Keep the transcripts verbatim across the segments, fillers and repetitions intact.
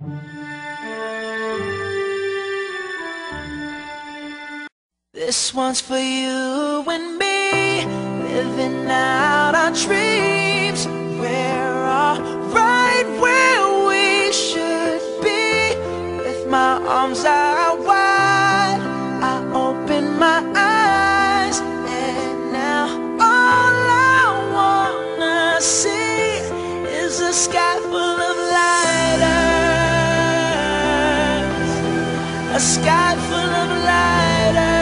This one's for you and me, living out our dreams. We're all right where we should be. With my arms out wide, I open my eyes, and now all I wanna see is a sky full of lighters, a sky full of lighters.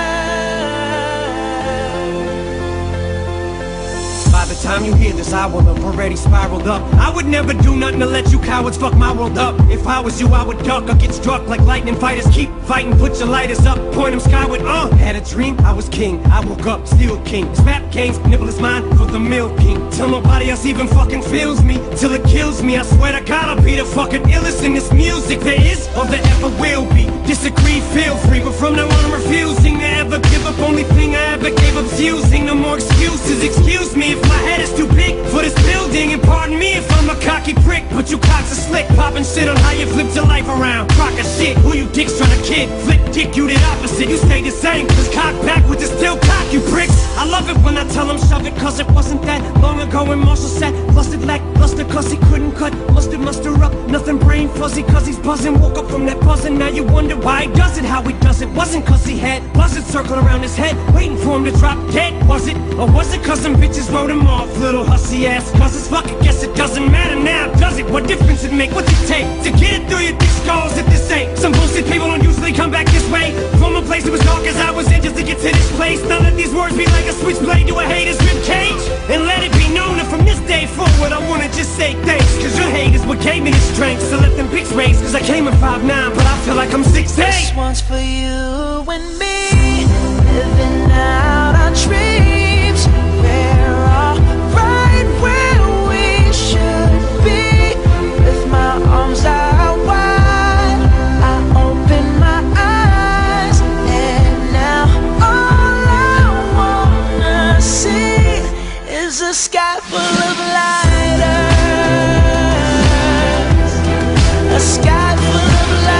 By the time you hear this, I will have already spiraled up. I would never do nothing to let you cowards fuck my world up. If I was you, I would duck or get struck like lightning fighters. Keep fighting, put your lighters up, point them skyward, uh Had a dream, I was king, I woke up, still king. Snap games, nibble is mine for the milking. Till nobody else even fucking feels me, till it kills me. I swear to God, I'll be the fucking illest in this music there is or there ever will be. Disagree, feel free, but from now on I'm refusing to ever give up. Only thing I ever gave up's using. No more excuses, excuse me if my head is too big for this building. And pardon me if I'm a cocky prick, but you cocks are slick, popping shit on how you flipped your life around. Crock of shit, who you dicks trying to kid? Flip dick, you did opposite, you stay the same. Cause cock backwards is still cock, you pricks. I love it when I tell them shove it, cause it wasn't that long ago when Marshall said busted lackluster cause he couldn't cut mustard muster up, nothing brain fuzzy cause he's buzzing. Woke up from that buzzing, now you wonder why he does it, how he does it. Wasn't cause he had buzzards circling around his head waiting for him to drop dead, was it? Or was it cause some bitches wrote him off, little hussy ass causes? Fuck it, guess it doesn't matter now, does it? What difference it make? What's it take to get it through your thick skulls if this ain't some bullshit? People don't usually come back this way from a place that was dark as I was in just to get to this place. Now let these words be like a switchblade to a hater's ribcage, and let it be known that from this day forward I wanna just say thanks, cause your hate is what gave me the strength. So let them pics raise, cause I came in five nine, but I feel like I'm six eight. This one's for you and me, living out our dreams. We're all right where we should be. With my arms out wide, I open my eyes, and now all I wanna see is a sky full of lighters, a sky full of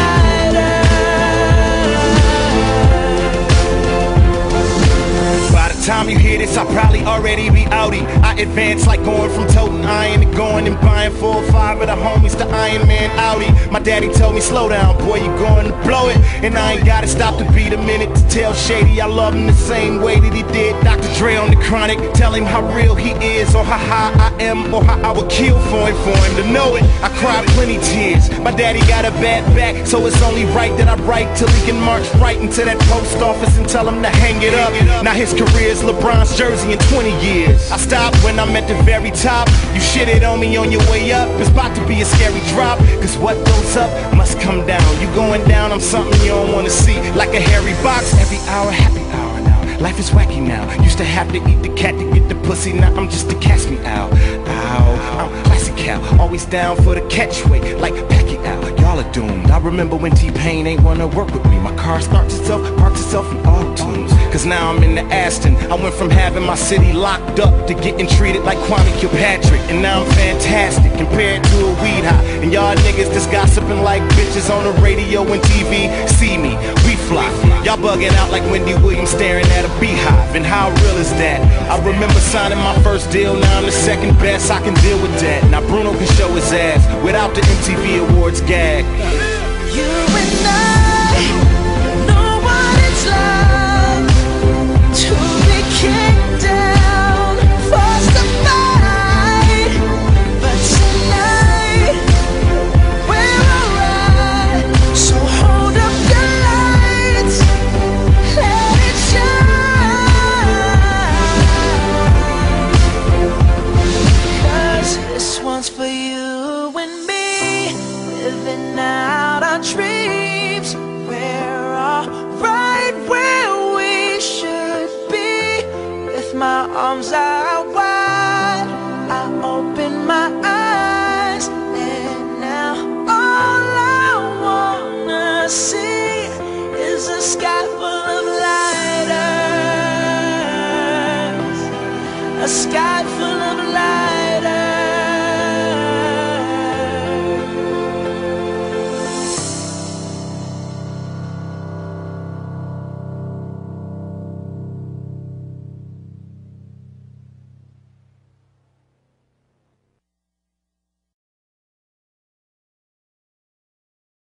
Time you hear this, I'll probably already be outie. I advance like going from toting iron to going and buying four or five of the homies to Iron Man Audi. My daddy told me, slow down, boy, you going to blow it. And I ain't gotta stop to beat a minute to tell Shady I love him the same way that he did Doctor Dre on the Chronic. Tell him how real he is, or how high I am, or how I would kill for him, for him to know it. I cried plenty tears. My daddy got a bad back, so it's only right that I write till he can march right into that post office and tell him to hang it up. Now his career's LeBron's jersey in twenty years. I stopped when I'm at the very top. You shitted on me on your way up, it's about to be a scary drop. Cause what goes up must come down. You going down, I'm something you don't wanna see, like a hairy box. Every hour, happy hour now. Life is wacky now. Used to have to eat the cat to get the pussy, now I'm just to catch me out. Ow, I'm classic cow, always down for the catchway, like Pacquiao. Y'all are doomed. I remember when T-Pain ain't wanna work with me. My car starts itself, parks itself in all tunes. Cause now I'm in the Aston. I went from having my city locked up to getting treated like Kwame Kilpatrick. And now I'm fantastic compared to a weed high. And y'all niggas just gossiping like bitches on the radio and T V. See me, we fly. Y'all bugging out like Wendy Williams staring at a beehive. And how real is that? I remember signing my first deal, now I'm the second best. I can deal with that. Now Bruno can show his ass without the M T V Awards gag. You and I know what it's like to be kicked down, forced to fight. But tonight we're alright. So hold up the lights, let it shine. Cause this one's for you and me, living out our dreams. We're all right where we should be. With my arms out